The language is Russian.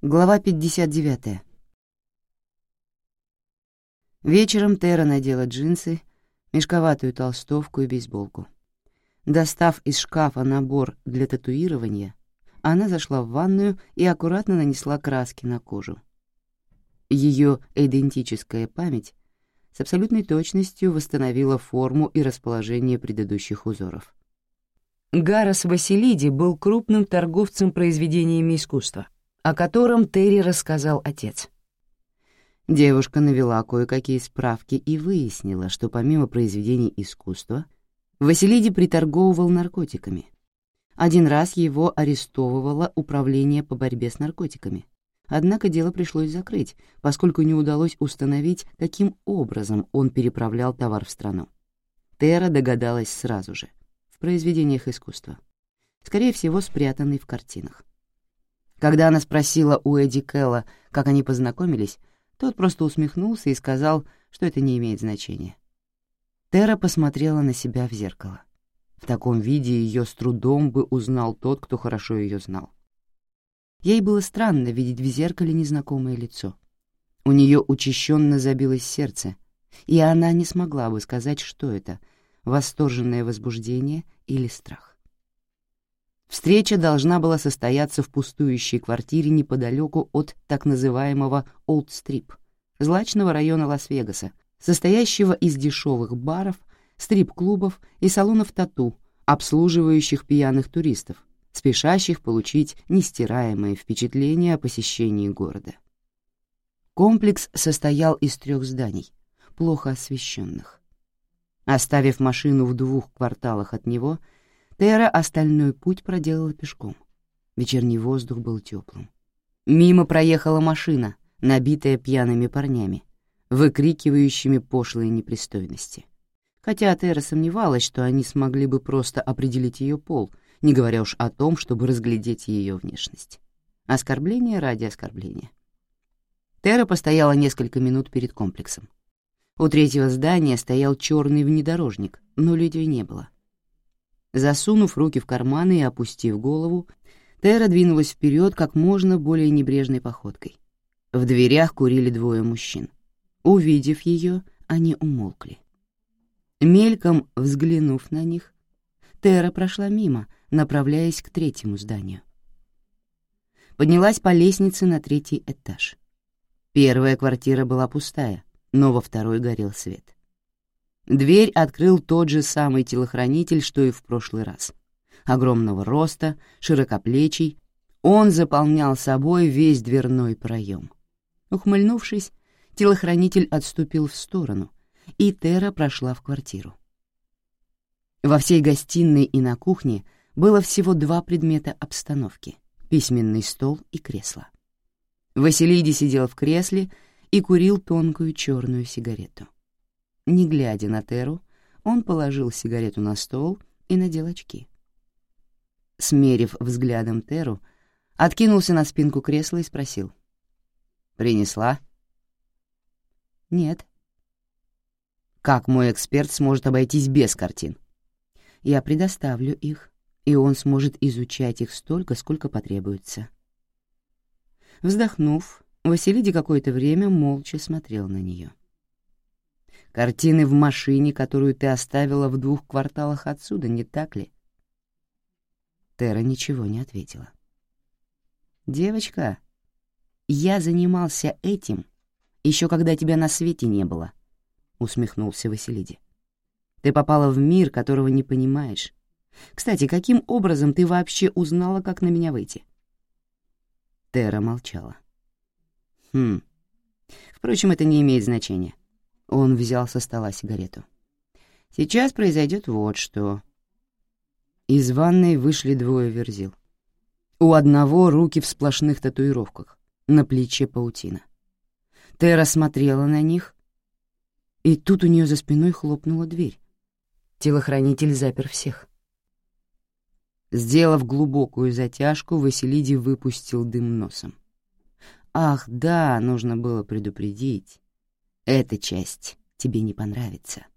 Глава 59. Вечером Тера надела джинсы, мешковатую толстовку и бейсболку. Достав из шкафа набор для татуирования, она зашла в ванную и аккуратно нанесла краски на кожу. Ее эйдентическая память с абсолютной точностью восстановила форму и расположение предыдущих узоров. Гарас Василиди был крупным торговцем произведениями искусства, о котором Терри рассказал отец. Девушка навела кое-какие справки и выяснила, что помимо произведений искусства Василиди приторговывал наркотиками. Один раз его арестовывало Управление по борьбе с наркотиками, однако дело пришлось закрыть, поскольку не удалось установить, каким образом он переправлял товар в страну. Тера догадалась сразу же — в произведениях искусства, скорее всего, спрятанный в картинах. Когда она спросила у Эдди Келла, как они познакомились, тот просто усмехнулся и сказал, что это не имеет значения. Тера посмотрела на себя в зеркало. В таком виде ее с трудом бы узнал тот, кто хорошо ее знал. Ей было странно видеть в зеркале незнакомое лицо. У нее учащенно забилось сердце, и она не смогла бы сказать, что это — восторженное возбуждение или страх. Встреча должна была состояться в пустующей квартире неподалеку от так называемого Олд-Стрип, злачного района Лас-Вегаса, состоящего из дешевых баров, стрип-клубов и салонов тату, обслуживающих пьяных туристов, спешащих получить нестираемое впечатление о посещении города. Комплекс состоял из 3 зданий, плохо освещенных. Оставив машину в 2 кварталах от него, Тера остальной путь проделала пешком. Вечерний воздух был теплым. Мимо проехала машина, набитая пьяными парнями, выкрикивающими пошлые непристойности. Хотя Тера сомневалась, что они смогли бы просто определить ее пол, не говоря уж о том, чтобы разглядеть ее внешность. Оскорбление ради оскорбления. Тера постояла несколько минут перед комплексом. У 3-го здания стоял черный внедорожник, но людей не было. Засунув руки в карманы и опустив голову, Тера двинулась вперед как можно более небрежной походкой. В дверях курили 2 мужчин. Увидев ее, они умолкли. Мельком взглянув на них, Тера прошла мимо, направляясь к 3-му зданию. Поднялась по лестнице на 3-й этаж. 1-я квартира была пустая, но во 2-й горел свет. Дверь открыл тот же самый телохранитель, что и в прошлый раз. Огромного роста, широкоплечий, он заполнял собой весь дверной проем. Ухмыльнувшись, телохранитель отступил в сторону, и Тера прошла в квартиру. Во всей гостиной и на кухне было всего 2 предмета обстановки — письменный стол и кресло. Василиди сидел в кресле и курил тонкую черную сигарету. Не глядя на Теру, он положил сигарету на стол и надел очки. Смерив взглядом Теру, откинулся на спинку кресла и спросил: «Принесла?» «Нет». «Как мой эксперт сможет обойтись без картин?» «Я предоставлю их, и он сможет изучать их столько, сколько потребуется». Вздохнув, Василиди какое-то время молча смотрел на нее. «Картины в машине, которую ты оставила в 2 кварталах отсюда, не так ли?» Тера ничего не ответила. «Девочка, я занимался этим еще когда тебя на свете не было», — усмехнулся Василиди. «Ты попала в мир, которого не понимаешь. Кстати, каким образом ты вообще узнала, как на меня выйти?» Тера молчала. Впрочем, это не имеет значения». Он взял со стола сигарету. «Сейчас произойдет вот что». Из ванной вышли 2 верзил. У одного руки в сплошных татуировках, на плече паутина. Тера смотрела на них, и тут у нее за спиной хлопнула дверь. Телохранитель запер всех. Сделав глубокую затяжку, Василиди выпустил дым носом. «Ах, да, нужно было предупредить. Эта часть тебе не понравится».